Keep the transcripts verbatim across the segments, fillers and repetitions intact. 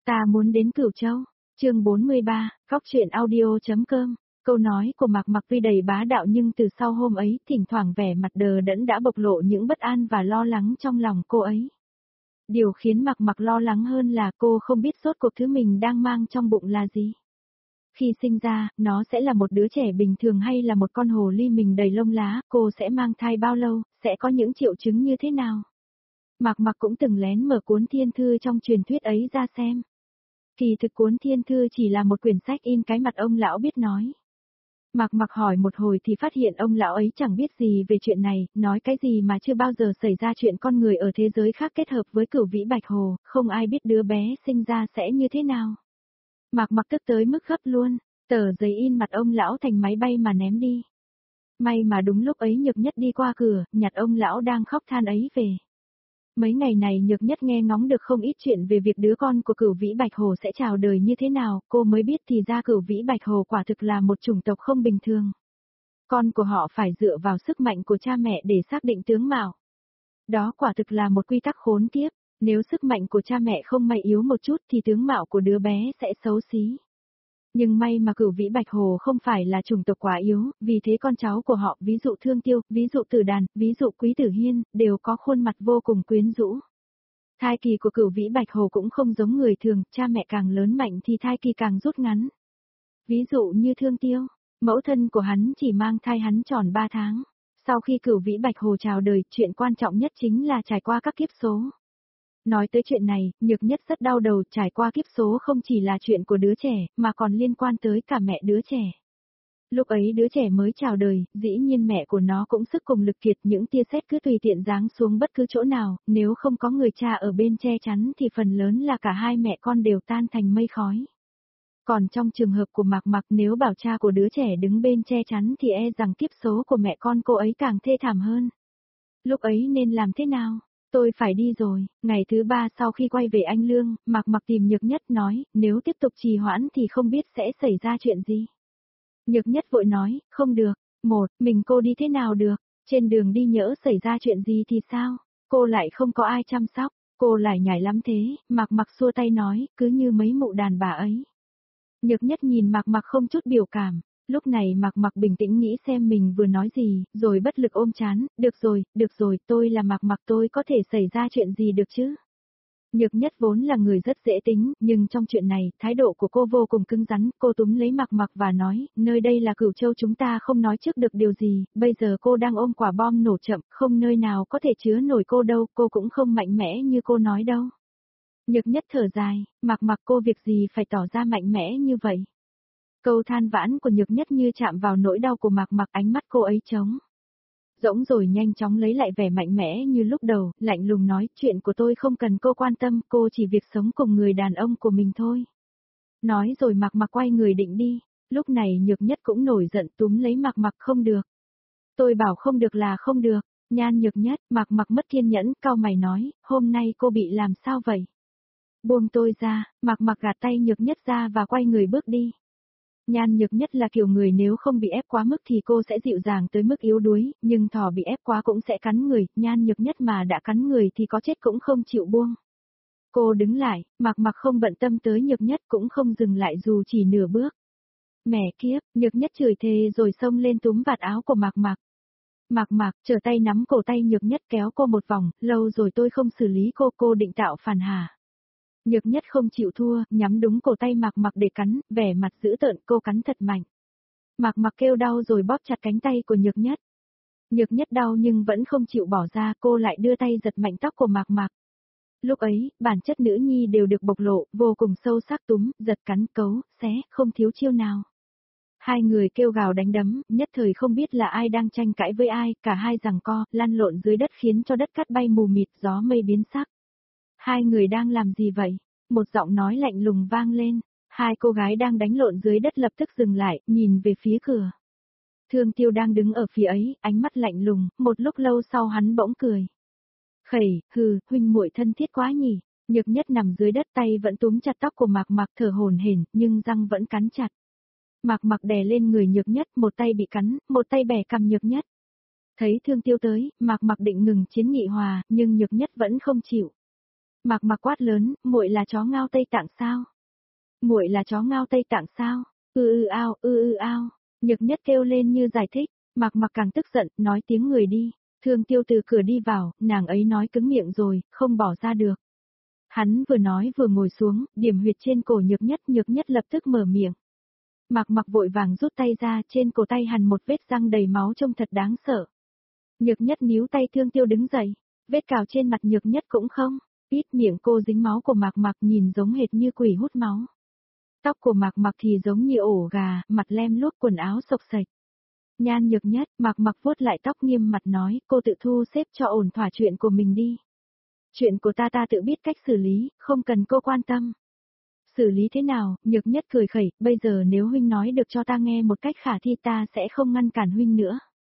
Ta muốn đến Cửu Châu. Chương bốn mươi ba, góc truyện audio.com. Câu nói của Mạc Mặc tuy đầy bá đạo nhưng từ sau hôm ấy, thỉnh thoảng vẻ mặt đờ đẫn đã bộc lộ những bất an và lo lắng trong lòng cô ấy. Điều khiến Mạc Mặc lo lắng hơn là cô không biết rốt cuộc thứ mình đang mang trong bụng là gì. Khi sinh ra, nó sẽ là một đứa trẻ bình thường hay là một con hồ ly mình đầy lông lá, cô sẽ mang thai bao lâu, sẽ có những triệu chứng như thế nào. Mạc Mặc cũng từng lén mở cuốn thiên thư trong truyền thuyết ấy ra xem. Kỳ thực cuốn thiên thư chỉ là một quyển sách in cái mặt ông lão biết nói. Mạc Mặc hỏi một hồi thì phát hiện ông lão ấy chẳng biết gì về chuyện này, nói cái gì mà chưa bao giờ xảy ra chuyện con người ở thế giới khác kết hợp với cửu vĩ bạch hồ, không ai biết đứa bé sinh ra sẽ như thế nào. Mạc Mặc tức tới mức gấp luôn, tờ giấy in mặt ông lão thành máy bay mà ném đi. May mà đúng lúc ấy Nhược Nhất đi qua cửa, nhặt ông lão đang khóc than ấy về. Mấy ngày này Nhược Nhất nghe ngóng được không ít chuyện về việc đứa con của cửu vĩ bạch hồ sẽ chào đời như thế nào, cô mới biết thì ra cửu vĩ bạch hồ quả thực là một chủng tộc không bình thường. Con của họ phải dựa vào sức mạnh của cha mẹ để xác định tướng mạo. Đó quả thực là một quy tắc khốn kiếp, nếu sức mạnh của cha mẹ không may yếu một chút thì tướng mạo của đứa bé sẽ xấu xí. Nhưng may mà cửu vĩ bạch hồ không phải là chủng tộc quá yếu, vì thế con cháu của họ, ví dụ Thương Tiêu, ví dụ Tử Đàn, ví dụ Quý Tử Hiên, đều có khuôn mặt vô cùng quyến rũ. Thai kỳ của cửu vĩ bạch hồ cũng không giống người thường, cha mẹ càng lớn mạnh thì thai kỳ càng rút ngắn. Ví dụ như Thương Tiêu, mẫu thân của hắn chỉ mang thai hắn tròn ba tháng. Sau khi cửu vĩ bạch hồ chào đời, chuyện quan trọng nhất chính là trải qua các kiếp số. Nói tới chuyện này, Nhược Nhất rất đau đầu, trải qua kiếp số không chỉ là chuyện của đứa trẻ, mà còn liên quan tới cả mẹ đứa trẻ. Lúc ấy đứa trẻ mới chào đời, dĩ nhiên mẹ của nó cũng sức cùng lực kiệt, những tia sét cứ tùy tiện giáng xuống bất cứ chỗ nào, nếu không có người cha ở bên che chắn thì phần lớn là cả hai mẹ con đều tan thành mây khói. Còn trong trường hợp của Mạc Mặc, nếu bảo cha của đứa trẻ đứng bên che chắn thì e rằng kiếp số của mẹ con cô ấy càng thê thảm hơn. Lúc ấy nên làm thế nào? Tôi phải đi rồi. Ngày thứ ba sau khi quay về Anh Lương, Mạc Mặc tìm Nhược Nhất nói, nếu tiếp tục trì hoãn thì không biết sẽ xảy ra chuyện gì. Nhược Nhất vội nói, không được. Một, mình cô đi thế nào được? Trên đường đi nhỡ xảy ra chuyện gì thì sao? Cô lại không có ai chăm sóc. Cô lại nhảy lắm thế. Mạc Mặc xua tay nói, cứ như mấy mụ đàn bà ấy. Nhược Nhất nhìn Mạc Mặc không chút biểu cảm. Lúc này Mạc Mặc bình tĩnh nghĩ xem mình vừa nói gì, rồi bất lực ôm chán, được rồi, được rồi, tôi là Mạc Mặc, tôi có thể xảy ra chuyện gì được chứ? Nhược Nhất vốn là người rất dễ tính, nhưng trong chuyện này, thái độ của cô vô cùng cứng rắn, cô túm lấy Mạc Mặc và nói, nơi đây là Cửu Châu, chúng ta không nói trước được điều gì, bây giờ cô đang ôm quả bom nổ chậm, không nơi nào có thể chứa nổi cô đâu, cô cũng không mạnh mẽ như cô nói đâu. Nhược Nhất thở dài, Mạc Mặc, cô việc gì phải tỏ ra mạnh mẽ như vậy? Câu than vãn của Nhược Nhất như chạm vào nỗi đau của Mạc Mặc, ánh mắt cô ấy trống rỗng rồi nhanh chóng lấy lại vẻ mạnh mẽ như lúc đầu, lạnh lùng nói, chuyện của tôi không cần cô quan tâm, cô chỉ việc sống cùng người đàn ông của mình thôi. Nói rồi Mạc Mặc quay người định đi, lúc này Nhược Nhất cũng nổi giận túm lấy Mạc Mặc, không được. Tôi bảo không được là không được, Nhan Nhược Nhất. Mạc Mặc mất kiên nhẫn, cau mày nói, hôm nay cô bị làm sao vậy? Buông tôi ra. Mạc Mặc gạt tay Nhược Nhất ra và quay người bước đi. Nhan Nhược Nhất là kiểu người nếu không bị ép quá mức thì cô sẽ dịu dàng tới mức yếu đuối, nhưng thỏ bị ép quá cũng sẽ cắn người, Nhan Nhược Nhất mà đã cắn người thì có chết cũng không chịu buông. Cô đứng lại, Mạc Mặc không bận tâm tới Nhược Nhất, cũng không dừng lại dù chỉ nửa bước. Mẹ kiếp, Nhược Nhất chửi thề rồi xông lên túm vạt áo của Mạc Mặc. Mạc Mặc trở tay nắm cổ tay Nhược Nhất kéo cô một vòng, lâu rồi tôi không xử lý cô, cô định tạo phản hả? Nhược Nhất không chịu thua, nhắm đúng cổ tay Mạc Mặc để cắn, vẻ mặt dữ tợn, cô cắn thật mạnh. Mạc Mặc kêu đau rồi bóp chặt cánh tay của Nhược Nhất. Nhược Nhất đau nhưng vẫn không chịu bỏ ra, cô lại đưa tay giật mạnh tóc của Mạc Mặc. Lúc ấy, bản chất nữ nhi đều được bộc lộ, vô cùng sâu sắc, túm, giật, cắn, cấu, xé, không thiếu chiêu nào. Hai người kêu gào đánh đấm, nhất thời không biết là ai đang tranh cãi với ai, cả hai giằng co, lăn lộn dưới đất khiến cho đất cát bay mù mịt, gió mây biến sắc. Hai người đang làm gì vậy? Một giọng nói lạnh lùng vang lên. Hai cô gái đang đánh lộn dưới đất lập tức dừng lại, nhìn về phía cửa. Thương Tiêu đang đứng ở phía ấy, ánh mắt lạnh lùng, một lúc lâu sau hắn bỗng cười. Khẩy, hừ, huynh muội thân thiết quá nhỉ. Nhược Nhất nằm dưới đất, tay vẫn túm chặt tóc của Mạc Mặc, thở hổn hển, nhưng răng vẫn cắn chặt. Mạc Mặc đè lên người Nhược Nhất, một tay bị cắn, một tay bẻ cằm Nhược Nhất. Thấy Thương Tiêu tới, Mạc Mặc định ngừng chiến nghị hòa, nhưng Nhược Nhất vẫn không chịu. Mạc Mặc quát lớn, muội là chó ngao Tây Tạng sao? Muội là chó ngao Tây Tạng sao? Ư ư ao, ư ư ao. Nhược Nhất kêu lên như giải thích, Mạc Mặc càng tức giận, nói tiếng người đi. Thương Tiêu từ cửa đi vào, nàng ấy nói cứng miệng rồi, không bỏ ra được. Hắn vừa nói vừa ngồi xuống, điểm huyệt trên cổ Nhược Nhất, Nhược Nhất lập tức mở miệng. Mạc Mặc vội vàng rút tay ra, trên cổ tay hằn một vết răng đầy máu trông thật đáng sợ. Nhược Nhất níu tay Thương Tiêu đứng dậy, vết cào trên mặt Nhược Nhất cũng không, ít miệng cô dính máu của Mạc Mặc nhìn giống hệt như quỷ hút máu. Tóc của Mạc Mặc thì giống như ổ gà, mặt lem luốc quần áo xộc xệch. Nhan Nhược Nhất, Mạc Mặc vuốt lại tóc nghiêm mặt nói, cô tự thu xếp cho ổn thỏa chuyện của mình đi. Chuyện của ta ta tự biết cách xử lý, không cần cô quan tâm. Xử lý thế nào? Nhược Nhất cười khẩy, bây giờ nếu huynh nói được cho ta nghe một cách khả thi ta sẽ không ngăn cản huynh nữa.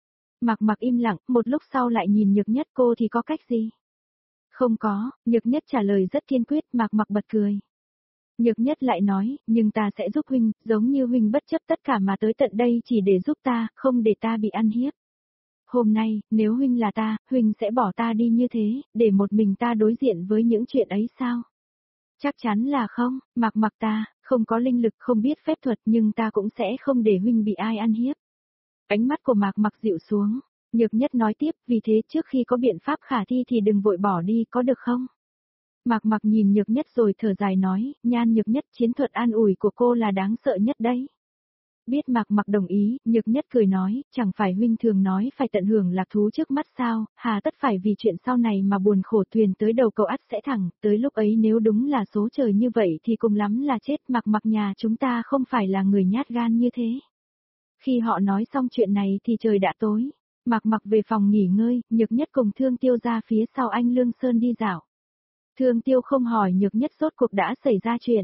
Mạc Mặc im lặng, một lúc sau lại nhìn Nhược Nhất, cô thì có cách gì? Không có, Nhược Nhất trả lời rất kiên quyết, Mạc Mặc bật cười. Nhược Nhất lại nói, nhưng ta sẽ giúp huynh, giống như huynh bất chấp tất cả mà tới tận đây chỉ để giúp ta, không để ta bị ăn hiếp. Hôm nay, nếu huynh là ta, huynh sẽ bỏ ta đi như thế, để một mình ta đối diện với những chuyện ấy sao? Chắc chắn là không, Mạc Mặc ta, không có linh lực không biết phép thuật nhưng ta cũng sẽ không để huynh bị ai ăn hiếp. Ánh mắt của Mạc Mặc dịu xuống, Nhược Nhất nói tiếp, vì thế trước khi có biện pháp khả thi thì đừng vội bỏ đi, có được không? Mạc Mặc nhìn Nhược Nhất rồi thở dài nói, Nhan Nhược Nhất, chiến thuật an ủi của cô là đáng sợ nhất đấy. Biết Mạc Mặc đồng ý, Nhược Nhất cười nói, chẳng phải huynh thường nói phải tận hưởng lạc thú trước mắt sao, hà tất phải vì chuyện sau này mà buồn khổ, thuyền tới đầu cầu ắt sẽ thẳng, tới lúc ấy nếu đúng là số trời như vậy thì cùng lắm là chết. Mạc Mặc nhà chúng ta không phải là người nhát gan như thế. Khi họ nói xong chuyện này thì trời đã tối, Mạc Mặc về phòng nghỉ ngơi, Nhược Nhất cùng Thương Tiêu ra phía sau anh Lương Sơn đi dạo. Thương Tiêu không hỏi Nhược Nhất rốt cuộc đã xảy ra chuyện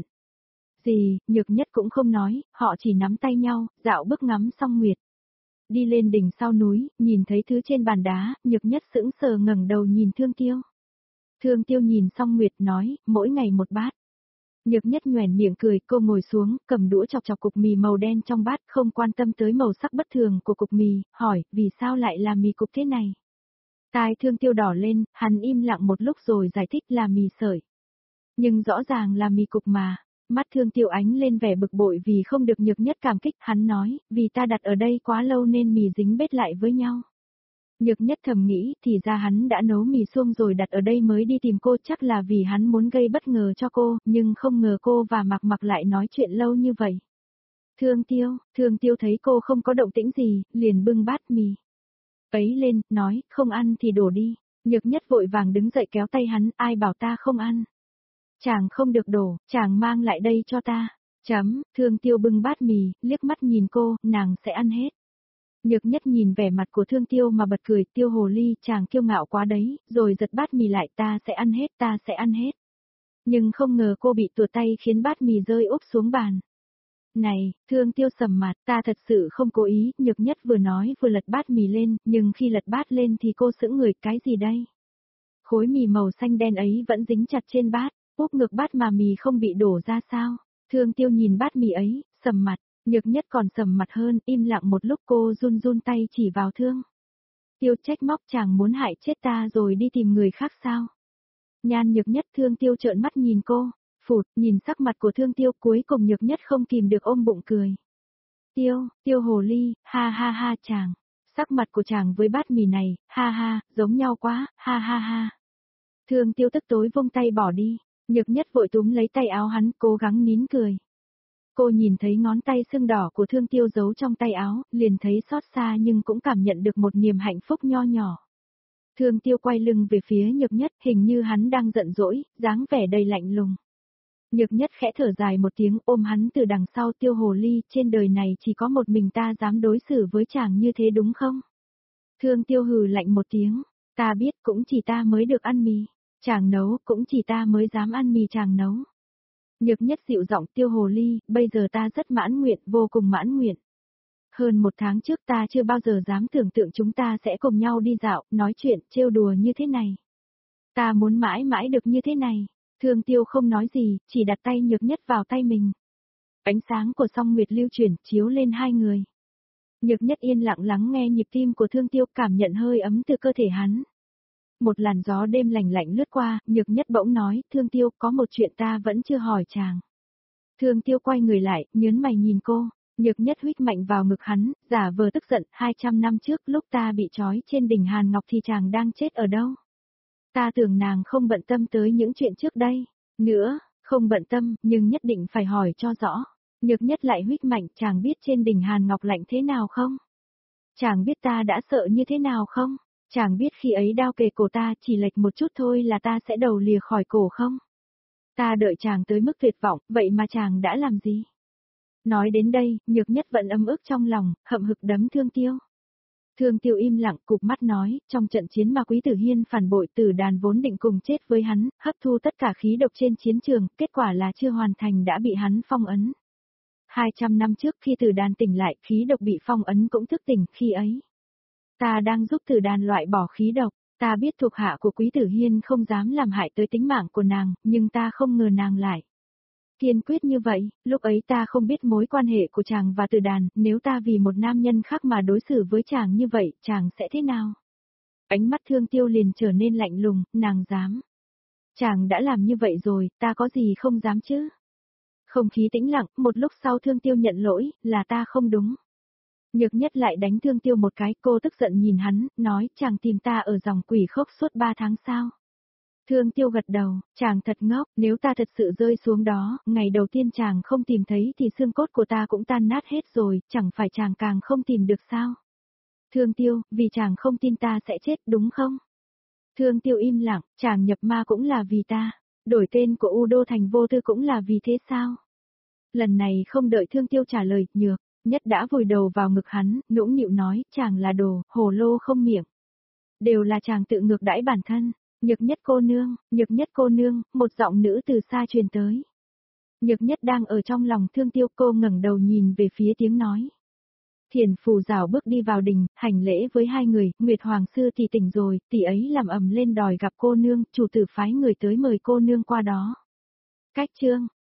gì, Nhược Nhất cũng không nói, họ chỉ nắm tay nhau, dạo bước ngắm song nguyệt. Đi lên đỉnh sau núi, nhìn thấy thứ trên bàn đá, Nhược Nhất sững sờ ngẩng đầu nhìn Thương Tiêu. Thương Tiêu nhìn song nguyệt nói, mỗi ngày một bát. Nhược Nhất nhoẻn miệng cười, cô ngồi xuống, cầm đũa chọc chọc cục mì màu đen trong bát, không quan tâm tới màu sắc bất thường của cục mì, hỏi, vì sao lại là mì cục thế này? Tai Thương Tiêu đỏ lên, hắn im lặng một lúc rồi giải thích là mì sợi. Nhưng rõ ràng là mì cục mà. Mắt Thương Tiêu ánh lên vẻ bực bội vì không được Nhược Nhất cảm kích, hắn nói, vì ta đặt ở đây quá lâu nên mì dính bết lại với nhau. Nhược Nhất thầm nghĩ, thì ra hắn đã nấu mì suông rồi đặt ở đây mới đi tìm cô, chắc là vì hắn muốn gây bất ngờ cho cô, nhưng không ngờ cô và Mạc Mặc lại nói chuyện lâu như vậy. Thương Tiêu, Thương Tiêu thấy cô không có động tĩnh gì, liền bưng bát mì ấy lên, nói, không ăn thì đổ đi. Nhược Nhất vội vàng đứng dậy kéo tay hắn, ai bảo ta không ăn. Chàng không được đổ, chàng mang lại đây cho ta. Chấm, Thương Tiêu bưng bát mì, liếc mắt nhìn cô, nàng sẽ ăn hết. Nhược Nhất nhìn vẻ mặt của Thương Tiêu mà bật cười, Tiêu hồ ly, chàng kiêu ngạo quá đấy, rồi giật bát mì lại, ta sẽ ăn hết, ta sẽ ăn hết. Nhưng không ngờ cô bị tuột tay khiến bát mì rơi úp xuống bàn. Này, Thương Tiêu sầm mặt, ta thật sự không cố ý, Nhược Nhất vừa nói vừa lật bát mì lên, nhưng khi lật bát lên thì cô sững người, cái gì đây? Khối mì màu xanh đen ấy vẫn dính chặt trên bát, úp ngược bát mà mì không bị đổ ra sao? Thương Tiêu nhìn bát mì ấy, sầm mặt, Nhược Nhất còn sầm mặt hơn, im lặng một lúc cô run run tay chỉ vào Thương Tiêu, trách móc, chàng muốn hại chết ta rồi đi tìm người khác sao? Nhan Nhược Nhất. Thương Tiêu trợn mắt nhìn cô. Phụt, nhìn sắc mặt của Thương Tiêu, cuối cùng Nhược Nhất không kìm được ôm bụng cười. Tiêu, Tiêu hồ ly, ha ha ha chàng. Sắc mặt của chàng với bát mì này, ha ha, giống nhau quá, ha ha ha. Thương Tiêu tức tối vung tay bỏ đi. Nhược Nhất vội túm lấy tay áo hắn, cố gắng nín cười. Cô nhìn thấy ngón tay sưng đỏ của Thương Tiêu giấu trong tay áo, liền thấy xót xa nhưng cũng cảm nhận được một niềm hạnh phúc nho nhỏ. Thương Tiêu quay lưng về phía Nhược Nhất, hình như hắn đang giận dỗi, dáng vẻ đầy lạnh lùng. Nhược Nhất khẽ thở dài một tiếng, ôm hắn từ đằng sau. Tiêu hồ ly, trên đời này chỉ có một mình ta dám đối xử với chàng như thế đúng không? Thương Tiêu hừ lạnh một tiếng, ta biết cũng chỉ ta mới được ăn mì. Chàng nấu, cũng chỉ ta mới dám ăn mì chàng nấu. Nhược Nhất dịu giọng, Tiêu hồ ly, bây giờ ta rất mãn nguyện, vô cùng mãn nguyện. Hơn một tháng trước ta chưa bao giờ dám tưởng tượng chúng ta sẽ cùng nhau đi dạo, nói chuyện, trêu đùa như thế này. Ta muốn mãi mãi được như thế này. Thương Tiêu không nói gì, chỉ đặt tay Nhược Nhất vào tay mình. Ánh sáng của song nguyệt lưu chuyển, chiếu lên hai người. Nhược Nhất yên lặng lắng nghe nhịp tim của Thương Tiêu, cảm nhận hơi ấm từ cơ thể hắn. một làn gió đêm lành lạnh lướt qua, Nhược Nhất bỗng nói, Thương Tiêu, có một chuyện ta vẫn chưa hỏi chàng. Thương Tiêu quay người lại, nhớn mày nhìn cô, Nhược Nhất huých mạnh vào ngực hắn, giả vờ tức giận, hai trăm năm trước lúc ta bị trói trên đỉnh Hàn Ngọc thì chàng đang chết ở đâu? Ta tưởng nàng không bận tâm tới những chuyện trước đây, nữa, không bận tâm, nhưng nhất định phải hỏi cho rõ. Nhược Nhất lại huých mạnh, chàng biết trên đỉnh Hàn Ngọc lạnh thế nào không? Chàng biết ta đã sợ như thế nào không? Chàng biết khi ấy đao kề cổ ta chỉ lệch một chút thôi là ta sẽ đầu lìa khỏi cổ không? Ta đợi chàng tới mức tuyệt vọng, vậy mà chàng đã làm gì? Nói đến đây, Nhược Nhất vẫn ấm ức trong lòng, hậm hực đấm Thương Tiêu. Thương Tiêu im lặng, cụp mắt nói, trong trận chiến mà Quý Tử Hiên phản bội Tử Đàn vốn định cùng chết với hắn, hấp thu tất cả khí độc trên chiến trường, kết quả là chưa hoàn thành đã bị hắn phong ấn. hai trăm năm trước khi Tử Đàn tỉnh lại, khí độc bị phong ấn cũng thức tỉnh khi ấy. Ta đang giúp Tử Đàn loại bỏ khí độc, ta biết thuộc hạ của Quý Tử Hiên không dám làm hại tới tính mạng của nàng, nhưng ta không ngờ nàng lại kiên quyết như vậy, lúc ấy ta không biết mối quan hệ của chàng và Tử Đàn, nếu ta vì một nam nhân khác mà đối xử với chàng như vậy, chàng sẽ thế nào? Ánh mắt Thương Tiêu liền trở nên lạnh lùng, nàng dám. Chàng đã làm như vậy rồi, ta có gì không dám chứ? Không khí tĩnh lặng, một lúc sau Thương Tiêu nhận lỗi, là ta không đúng. Nhược Nhất lại đánh Thương Tiêu một cái, cô tức giận nhìn hắn, nói, chàng tìm ta ở dòng quỷ khốc suốt ba tháng sao? Thương Tiêu gật đầu, chàng thật ngốc, nếu ta thật sự rơi xuống đó, ngày đầu tiên chàng không tìm thấy thì xương cốt của ta cũng tan nát hết rồi, chẳng phải chàng càng không tìm được sao? Thương Tiêu, vì chàng không tin ta sẽ chết đúng không? Thương Tiêu im lặng, chàng nhập ma cũng là vì ta, đổi tên của U Đô thành Vô Tư cũng là vì thế sao? Lần này không đợi Thương Tiêu trả lời, Nhược Nhất đã vùi đầu vào ngực hắn, nũng nịu nói, chàng là đồ, hồ lô không miệng. Đều là chàng tự ngược đãi bản thân. Nhược Nhất cô nương, Nhược Nhất cô nương, một giọng nữ từ xa truyền tới. Nhược Nhất đang ở trong lòng Thương Tiêu, cô ngẩng đầu nhìn về phía tiếng nói. Thiền Phù rảo bước đi vào đình, hành lễ với hai người, Nguyệt Hoàng sư thì tỉnh rồi, tỷ ấy làm ầm lên đòi gặp cô nương, chủ tử phái người tới mời cô nương qua đó. Cách chương